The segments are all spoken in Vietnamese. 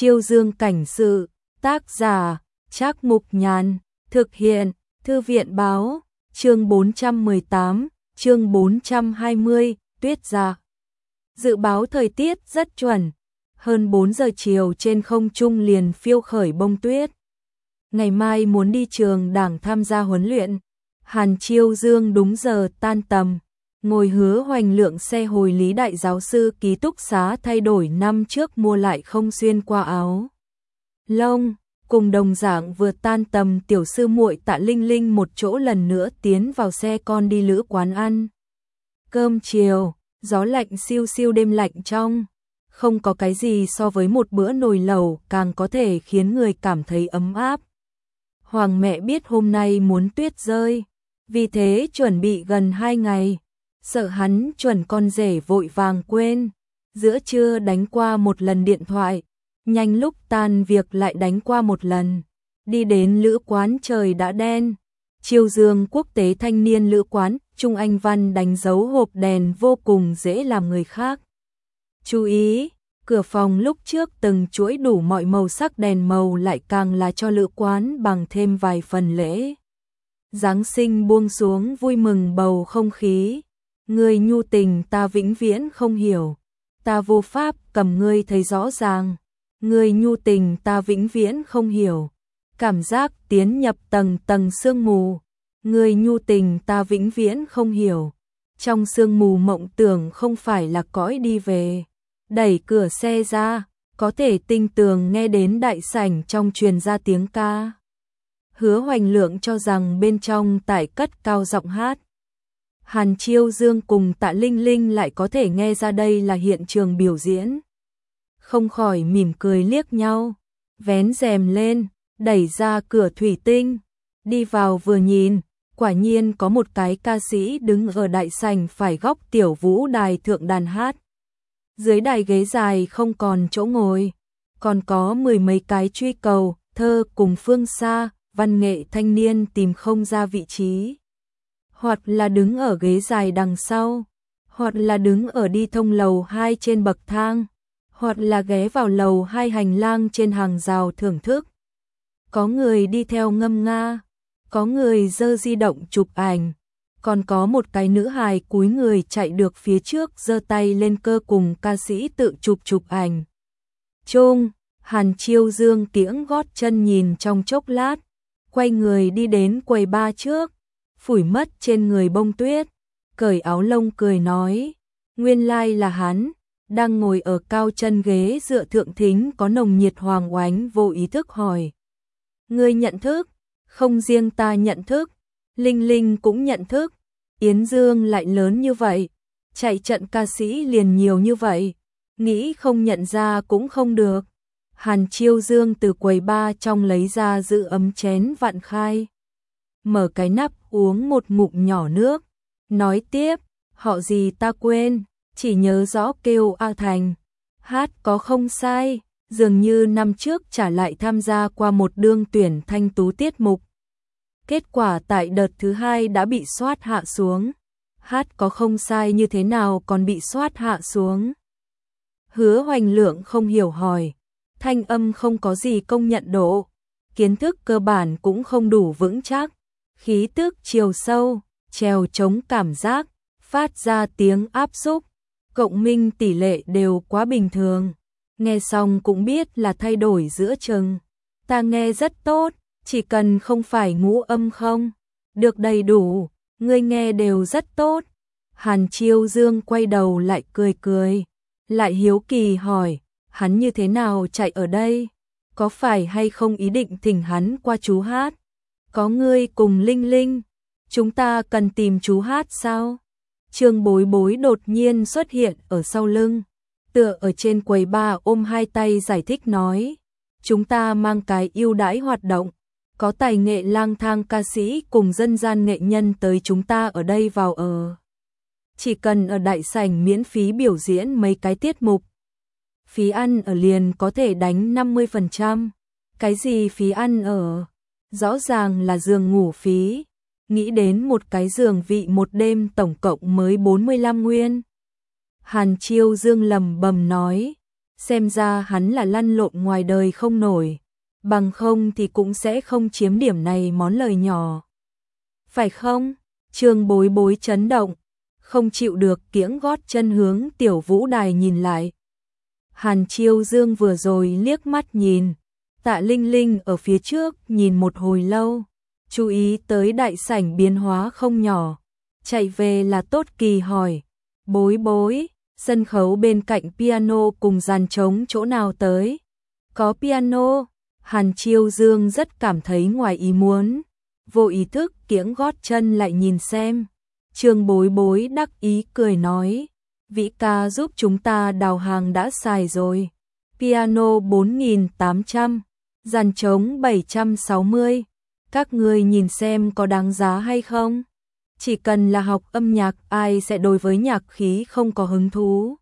Chiêu Dương cảnh sự, tác giả, Trác Mục Nhàn, thực hiện, Thư viện báo, chương 418, chương 420, tuyết ra. Dự báo thời tiết rất chuẩn, hơn 4 giờ chiều trên không trung liền phiêu khởi bông tuyết. Ngày mai muốn đi trường đảng tham gia huấn luyện, Hàn Chiêu Dương đúng giờ tan tầm, ngồi Hứa Hoành Lượng xe hồi Lý đại giáo sư ký túc xá thay đổi năm trước mua lại không xuyên qua áo lông, cùng đồng dạng vừa tan tầm tiểu sư muội Tạ Linh Linh một chỗ lần nữa tiến vào xe con đi lữ quán ăn. Cơm chiều, gió lạnh siêu siêu đêm lạnh trong, không có cái gì so với một bữa nồi lẩu càng có thể khiến người cảm thấy ấm áp. Hoàng mẹ biết hôm nay muốn tuyết rơi, vì thế chuẩn bị gần 2 ngày, sợ hắn chuẩn con rể vội vàng quên, giữa trưa đánh qua một lần điện thoại, nhanh lúc tan việc lại đánh qua một lần, đi đến lữ quán trời đã đen, Chiêu Dương quốc tế thanh niên lữ quán, Trung Anh Văn đánh dấu hộp đèn vô cùng dễ làm người khác chú ý, cửa phòng lúc trước từng chuỗi đủ mọi màu sắc đèn màu lại càng là cho lữ quán bằng thêm vài phần lễ. Giáng sinh buông xuống vui mừng bầu không khí, người nhu tình ta vĩnh viễn không hiểu, ta vô pháp cầm ngươi thấy rõ ràng, người nhu tình ta vĩnh viễn không hiểu, cảm giác tiến nhập tầng tầng sương mù, người nhu tình ta vĩnh viễn không hiểu, trong sương mù mộng tưởng không phải là cõi đi về, đẩy cửa xe ra, có thể tinh tường nghe đến đại sảnh trong truyền ra tiếng ca. Hứa Hoành Lượng cho rằng bên trong tại cất cao giọng hát. Hàn Chiêu Dương cùng Tạ Linh Linh lại có thể nghe ra đây là hiện trường biểu diễn. Không khỏi mỉm cười liếc nhau, vén rèm lên, đẩy ra cửa thủy tinh, đi vào vừa nhìn, quả nhiên có một cái ca sĩ đứng ở đại sảnh phải góc tiểu vũ đài thượng đàn hát. Dưới đài ghế dài không còn chỗ ngồi, còn có 10 mấy cái truy cầu, thơ cùng phương xa, văn nghệ thanh niên tìm không ra vị trí. Hoặc là đứng ở ghế dài đằng sau, hoặc là đứng ở đi thông lầu 2 trên bậc thang, hoặc là ghé vào lầu 2 hành lang trên hàng rào thưởng thức. Có người đi theo ngâm nga, có người giơ di động chụp ảnh, còn có một cái nữ hài cúi người chạy được phía trước giơ tay lên cơ cùng ca sĩ tự chụp ảnh. Trung, Hàn Chiêu Dương kiễng gót chân nhìn trong chốc lát, quay người đi đến quầy bar trước, phủi mất trên người bông tuyết, cởi áo lông cười nói, nguyên lai là hắn, đang ngồi ở cao chân ghế dựa thượng thính có nồng nhiệt hoàng oánh vô ý thức hỏi. Ngươi nhận thức, không riêng ta nhận thức, Linh Linh cũng nhận thức, Yến Dương lại lớn như vậy, chạy trận ca sĩ liền nhiều như vậy, nghĩ không nhận ra cũng không được. Hàn Chiêu Dương từ quầy bar trong lấy ra giữ ấm chén vạn khai, mở cái nắp uống một ngụm nhỏ nước, nói tiếp, họ gì ta quên, chỉ nhớ rõ kêu A Thành, hát có không sai, dường như năm trước trả lại tham gia qua một đương tuyển thanh tú tiết mục. Kết quả tại đợt thứ 2 đã bị soát hạ xuống, hát có không sai như thế nào còn bị soát hạ xuống. Hứa Hoành Lượng không hiểu hỏi, thanh âm không có gì công nhận độ, kiến thức cơ bản cũng không đủ vững chắc, khí tức chiều sâu, trèo chống cảm giác, phát ra tiếng áp xúc, cộng minh tỷ lệ đều quá bình thường, nghe xong cũng biết là thay đổi giữa chừng. Ta nghe rất tốt, chỉ cần không phải ngũ âm không được đầy đủ, ngươi nghe đều rất tốt. Hàn Chiêu Dương quay đầu lại cười, lại hiếu kỳ hỏi, hắn như thế nào chạy ở đây? Có phải hay không ý định thỉnh hắn qua chú hát? Có ngươi cùng Linh Linh, chúng ta cần tìm chú hát sao? Trương Bối Bối đột nhiên xuất hiện ở sau lưng, tựa ở trên quầy bar ôm hai tay giải thích nói, chúng ta mang cái ưu đãi hoạt động, có tài nghệ lang thang ca sĩ cùng dân gian nghệ nhân tới chúng ta ở đây vào ở. Chỉ cần ở đại sảnh miễn phí biểu diễn mấy cái tiết mục. Phí ăn ở liền có thể đánh 50%. Cái gì phí ăn ở? Rõ ràng là giường ngủ phí. Nghĩ đến một cái giường vị một đêm tổng cộng mới 45 nguyên. Hàn Chiêu Dương lầm bầm nói, xem ra hắn là lăn lộn ngoài đời không nổi, bằng không thì cũng sẽ không chiếm điểm này món lời nhỏ. Phải không? Trương Bối Bối chấn động, không chịu được kiễng gót chân hướng Tiểu Vũ Đài nhìn lại. Hàn Chiêu Dương vừa rồi liếc mắt nhìn, Tạ Linh Linh ở phía trước nhìn một hồi lâu, chú ý tới đại sảnh biến hóa không nhỏ, chạy về là Tốt Kỳ hỏi, Bối Bối, sân khấu bên cạnh piano cùng dàn trống chỗ nào tới? Có piano. Hàn Chiêu Dương rất cảm thấy ngoài ý muốn, vô ý thức kiễng gót chân lại nhìn xem. Trương Bối Bối đắc ý cười nói, Vĩ ca giúp chúng ta đào hàng đã xài rồi. Piano 4.800, dàn trống 760. Các người nhìn xem có đáng giá hay không? Chỉ cần là học âm nhạc, ai sẽ đối với nhạc khí không có hứng thú.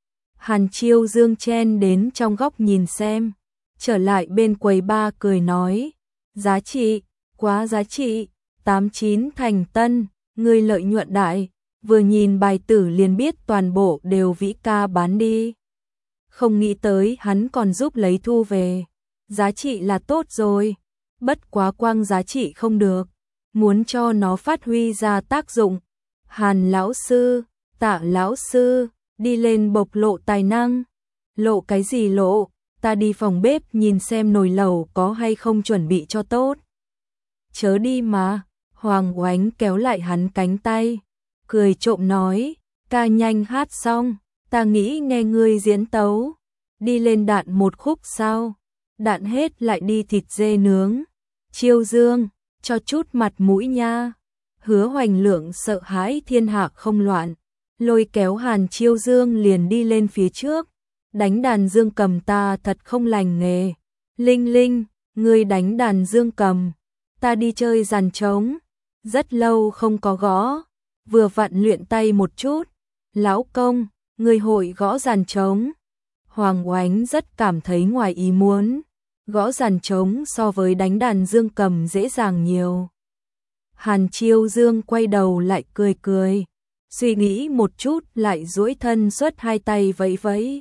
Hàn Chiêu Dương chen đến trong góc nhìn xem, trở lại bên quầy bar cười nói, giá trị, quá giá trị, 89 thành tân, người lợi nhuận đại, vừa nhìn bài tử liền biết toàn bộ đều Vĩ ca bán đi. Không nghĩ tới hắn còn giúp lấy thu về, giá trị là tốt rồi, bất quá quang giá trị không được, muốn cho nó phát huy ra tác dụng. Hàn lão sư, Tạ lão sư, đi lên bộc lộ tài năng. Lộ cái gì lộ, ta đi phòng bếp nhìn xem nồi lẩu có hay không chuẩn bị cho tốt. Chớ đi mà. Hoàng Oánh kéo lại hắn cánh tay, cười trộm nói, ca nhanh hát xong, ta nghĩ nghe ngươi diễn tấu. Đi lên đạn một khúc sao? Đạn hết lại đi thịt dê nướng. Chiêu Dương, cho chút mặt mũi nha. Hứa Hoành Lượng sợ hãi thiên hạ không loạn, lôi kéo Hàn Chiêu Dương liền đi lên phía trước. Đánh đàn dương cầm ta thật không lành nghề. Linh Linh, ngươi đánh đàn dương cầm, ta đi chơi dàn trống. Rất lâu không có gõ, vừa vặn luyện tay một chút. Lão công, người hội gõ dàn trống. Hoàng Oánh rất cảm thấy ngoài ý muốn, gõ dàn trống so với đánh đàn dương cầm dễ dàng nhiều. Hàn Chiêu Dương quay đầu lại cười cười, suy nghĩ một chút lại duỗi thân xuất hai tay vẫy vẫy.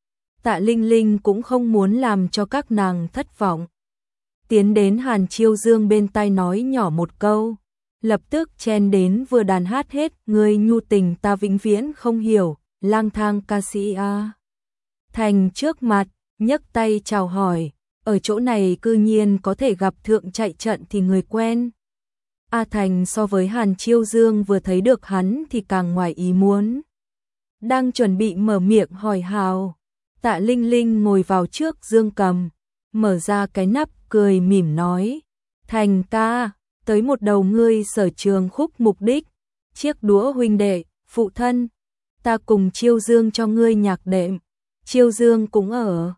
Tạ Linh Linh cũng không muốn làm cho các nàng thất vọng, tiến đến Hàn Chiêu Dương bên tai nói nhỏ một câu, lập tức chen đến vừa đàn hát hết, người nhu tình ta vĩnh viễn không hiểu, lang thang ca sĩ A. Thành trước mặt, nhấc tay chào hỏi, ở chỗ này cư nhiên có thể gặp thượng chạy trận thì người quen. A Thành so với Hàn Chiêu Dương vừa thấy được hắn thì càng ngoài ý muốn. Đang chuẩn bị mở miệng hỏi hào, Tạ Linh Linh ngồi vào trước dương cầm, mở ra cái nắp cười mỉm nói, Thành ca, tới một đầu ngươi sở trường khúc mục đích, chiếc đũa huynh đệ, phụ thân, ta cùng Chiêu Dương cho ngươi nhạc đệm. Chiêu Dương cũng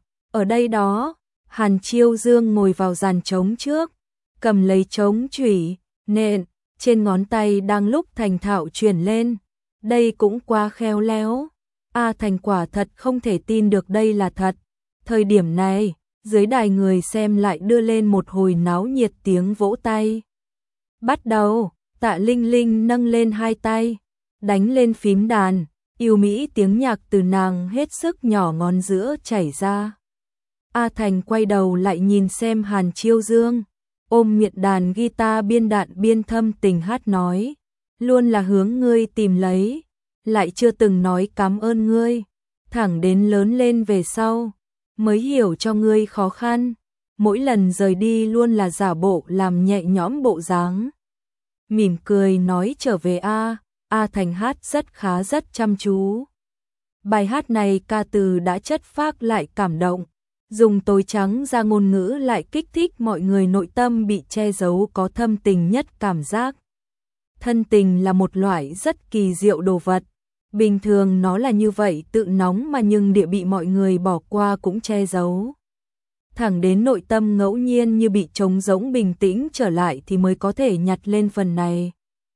ở đây đó. Hàn Chiêu Dương ngồi vào dàn trống trước, cầm lấy trống chủy, nện, trên ngón tay đang lúc thành thạo chuyển lên. Đây cũng quá khéo léo. A Thành quả thật không thể tin được đây là thật. Thời điểm này, dưới đài người xem lại đưa lên một hồi náo nhiệt tiếng vỗ tay. Bắt đầu, Tạ Linh Linh nâng lên hai tay, đánh lên phím đàn, yêu mỹ tiếng nhạc từ nàng hết sức nhỏ ngón giữa chảy ra. A Thành quay đầu lại nhìn xem Hàn Chiêu Dương, ôm miệng đàn guitar biên đạn biên thâm tình hát nói, luôn là hướng ngươi tìm lấy, lại chưa từng nói cảm ơn ngươi, thẳng đến lớn lên về sau, mới hiểu cho ngươi khó khăn, mỗi lần rời đi luôn là giả bộ làm nhẹ nhõm bộ dáng. Mỉm cười nói trở về A Thành hát rất khá rất chăm chú. Bài hát này ca từ đã chất phác lại cảm động, dùng tối trắng ra ngôn ngữ lại kích thích mọi người nội tâm bị che giấu có thâm tình nhất cảm giác. Thân tình là một loại rất kỳ diệu đồ vật, bình thường nó là như vậy tự nóng mà nhưng địa bị mọi người bỏ qua cũng che giấu. Thẳng đến nội tâm ngẫu nhiên như bị trống rỗng bình tĩnh trở lại thì mới có thể nhặt lên phần này.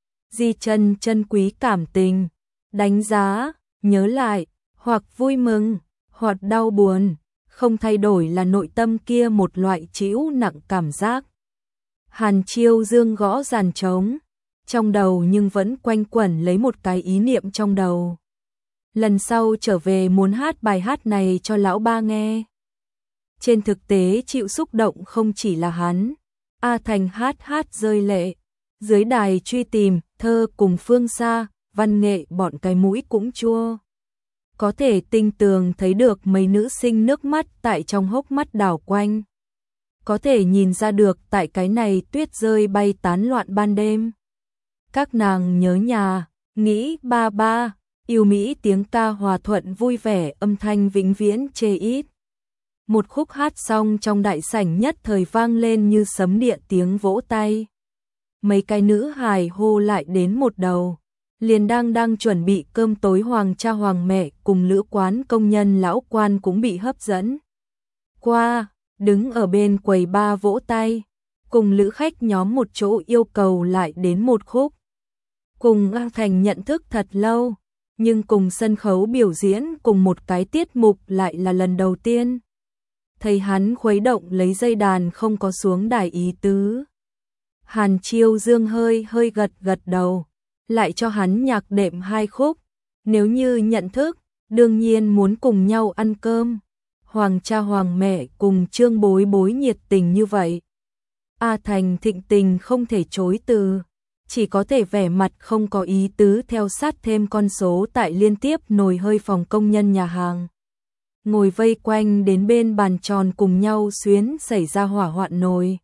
Di chân chân quý cảm tình, đánh giá, nhớ lại, hoặc vui mừng, hoặc đau buồn, không thay đổi là nội tâm kia một loại trĩu nặng cảm giác. Hàn Chiêu Dương gõ dàn trống, trong đầu nhưng vẫn quanh quẩn lấy một cái ý niệm trong đầu. lần sau trở về muốn hát bài hát này cho lão ba nghe. Trên thực tế chịu xúc động không chỉ là hắn, A Thành hát rơi lệ. Dưới đài truy tìm, thơ cùng phương xa, văn nghệ bọn cái mũi cũng chua. Có thể tinh tường thấy được mấy nữ sinh nước mắt tại trong hốc mắt đảo quanh. Có thể nhìn ra được tại cái này tuyết rơi bay tán loạn ban đêm. Các nàng nhớ nhà, nghĩ ba ba, yêu Mỹ tiếng ca hòa thuận vui vẻ âm thanh vĩnh viễn chê ít. Một khúc hát xong trong đại sảnh nhất thời vang lên như sấm điện tiếng vỗ tay. Mấy cái nữ hài hô lại đến một đầu. Liền đang chuẩn bị cơm tối hoàng cha hoàng mẹ cùng lữ quán công nhân lão quan cũng bị hấp dẫn. Qua, đứng ở bên quầy ba vỗ tay, cùng lữ khách nhóm một chỗ yêu cầu lại đến một khúc. Cùng A Thành nhận thức thật lâu, nhưng cùng sân khấu biểu diễn cùng một cái tiết mục lại là lần đầu tiên. Thấy hắn khuấy động lấy dây đàn không có xuống đài ý tứ. Hàn Chiêu Dương hơi gật đầu, lại cho hắn nhạc đệm 2 khúc. Nếu như nhận thức, đương nhiên muốn cùng nhau ăn cơm. Hoàng cha hoàng mẹ cùng Trương Bối Bối nhiệt tình như vậy. A Thành thịnh tình không thể chối từ, chỉ có thể vẻ mặt không có ý tứ theo sát thêm con số tại liên tiếp nồi hơi phòng công nhân nhà hàng. Ngồi vây quanh đến bên bàn tròn cùng nhau xuyến xảy ra hỏa hoạn nồi.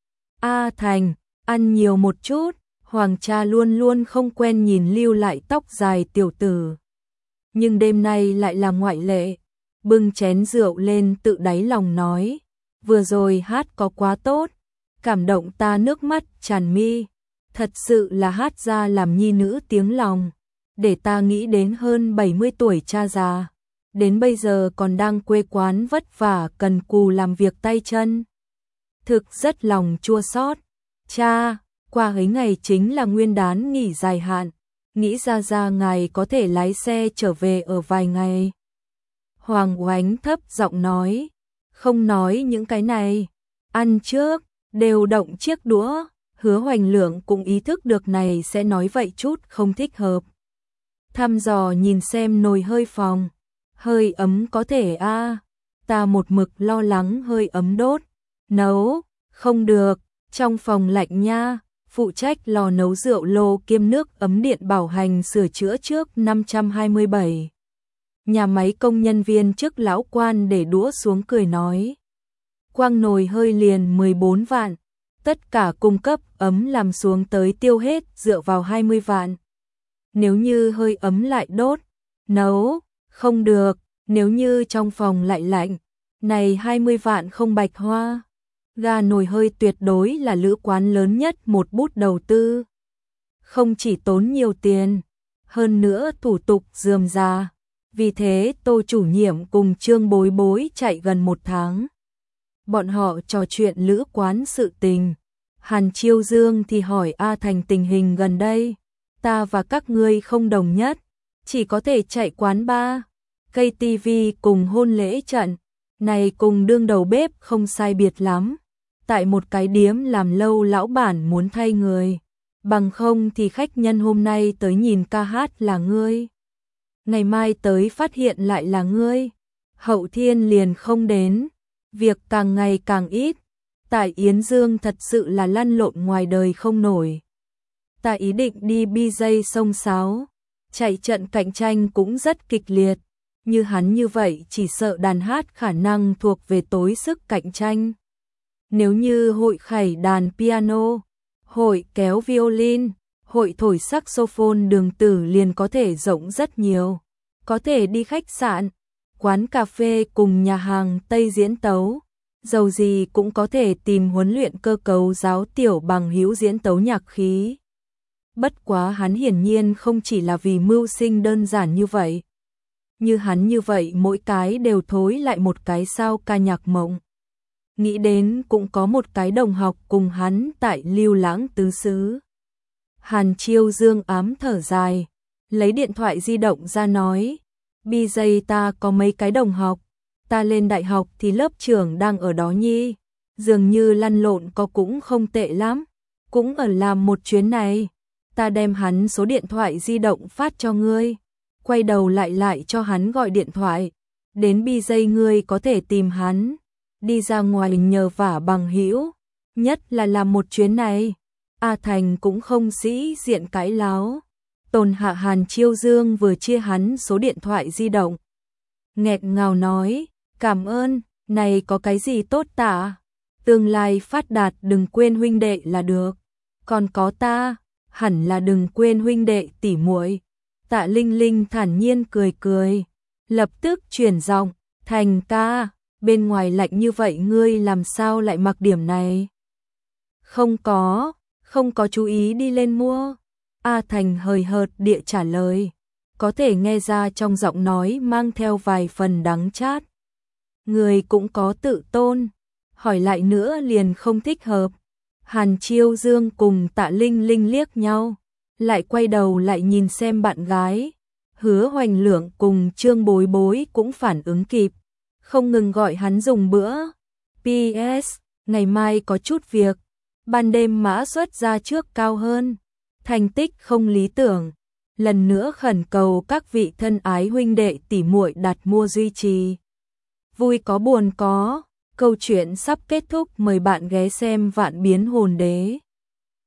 A Thành, ăn nhiều một chút, Hoàng cha luôn luôn không quen nhìn lưu lại tóc dài tiểu tử. Nhưng đêm nay lại là ngoại lệ, bưng chén rượu lên tự đáy lòng nói, vừa rồi hát có quá tốt, cảm động ta nước mắt tràn mi, thật sự là hát ra làm nhi nữ tiếng lòng, để ta nghĩ đến hơn 70 tuổi cha già, đến bây giờ còn đang quê quán vất vả cần cù làm việc tay chân. Thực rất lòng chua xót. Cha, qua ấy ngày chính là Nguyên đán nghỉ dài hạn, nghĩ ra ngài có thể lái xe trở về ở vài ngày. Hoàng Oánh thấp giọng nói, không nói những cái này, ăn trước, đều động chiếc đũa. Hứa Hoành Lượng cũng ý thức được này sẽ nói vậy chút không thích hợp. Thăm dò nhìn xem nồi hơi phòng, hơi ấm có thể a, ta một mực lo lắng hơi ấm đốt, nấu, không được, trong phòng lạnh nha. Phụ trách lò nấu rượu lô kiêm nước ấm điện bảo hành sửa chữa trước 527. Nhà máy công nhân viên trước lão quan để đũa xuống cười nói. Quang nồi hơi liền 14 vạn, tất cả cung cấp ấm làm xuống tới tiêu hết dựa vào 20 vạn. Nếu như hơi ấm lại đốt, nấu, không được, nếu như trong phòng lại lạnh, này 20 vạn không bạch hoa. Ga nồi hơi tuyệt đối là lữ quán lớn nhất một bút đầu tư. Không chỉ tốn nhiều tiền, hơn nữa thủ tục rườm rà. Vì thế Tô chủ nhiệm cùng Trương Bối Bối chạy gần 1 tháng. Bọn họ trò chuyện lữ quán sự tình. Hàn Chiêu Dương thì hỏi A Thành tình hình gần đây. Ta và các ngươi không đồng nhất, chỉ có thể chạy quán bar, cây tivi cùng hôn lễ trận. Này cùng đương đầu bếp không sai biệt lắm. Tại một cái điếm làm lâu lão bản muốn thay người, bằng không thì khách nhân hôm nay tới nhìn ca hát là ngươi, ngày mai tới phát hiện lại là ngươi, hậu thiên liền không đến, việc càng ngày càng ít. Tại Yến Dương thật sự là lăn lộn ngoài đời không nổi. Ta ý định đi BJ sông sáo, chạy trận cạnh tranh cũng rất kịch liệt, như hắn như vậy chỉ sợ đàn hát khả năng thuộc về tối sức cạnh tranh. Nếu như hội khẩy đàn piano, hội kéo violin, hội thổi saxophone đường tử liền có thể rộng rất nhiều. Có thể đi khách sạn, quán cà phê cùng nhà hàng Tây diễn tấu. Dầu gì cũng có thể tìm huấn luyện cơ cấu giáo tiểu bằng hữu diễn tấu nhạc khí. Bất quá hắn hiển nhiên không chỉ là vì mưu sinh đơn giản như vậy. Như hắn như vậy mỗi cái đều thối lại một cái sao ca nhạc mộng. Nghĩ đến cũng có một cái đồng học cùng hắn tại Lưu Lãng tứ xứ. Hàn Chiêu Dương ám thở dài, lấy điện thoại di động ra nói, BJ ta có mấy cái đồng học, ta lên đại học thì lớp trưởng đang ở đó nhi, dường như lăn lộn có cũng không tệ lắm, cũng ở làm một chuyến này, ta đem hắn số điện thoại di động phát cho ngươi, quay đầu lại cho hắn gọi điện thoại. Đến BJ ngươi có thể tìm hắn, đi ra ngoài nhờ vả bằng hữu, nhất là làm một chuyến này. A Thành cũng không sĩ diện cãi láo. Tôn Hạ Hàn Chiêu Dương vừa chia hắn số điện thoại di động. Nghẹt ngào nói, cảm ơn, này có cái gì tốt tả? Tương lai phát đạt đừng quên huynh đệ là được. Còn có ta, hẳn là đừng quên huynh đệ tỉ muội. Tạ Linh Linh thản nhiên cười cười, lập tức chuyển giọng, Thành ca, bên ngoài lạnh như vậy ngươi làm sao lại mặc điểm này? Không có chú ý đi lên mua. A Thành hời hợt địa trả lời, có thể nghe ra trong giọng nói mang theo vài phần đắng chát. Người cũng có tự tôn, hỏi lại nữa liền không thích hợp. Hàn Chiêu Dương cùng Tạ Linh Linh liếc nhau, lại quay đầu lại nhìn xem bạn gái. Hứa Hoành Lượng cùng Trương Bối Bối cũng phản ứng kịp, không ngừng gọi hắn dùng bữa. PS, ngày mai có chút việc, ban đêm mã suất ra trước cao hơn, thành tích không lý tưởng. Lần nữa khẩn cầu các vị thân ái huynh đệ tỉ muội đặt mua duy trì. Vui có buồn có, câu chuyện sắp kết thúc, mời bạn ghé xem Vạn Biến Hồn Đế.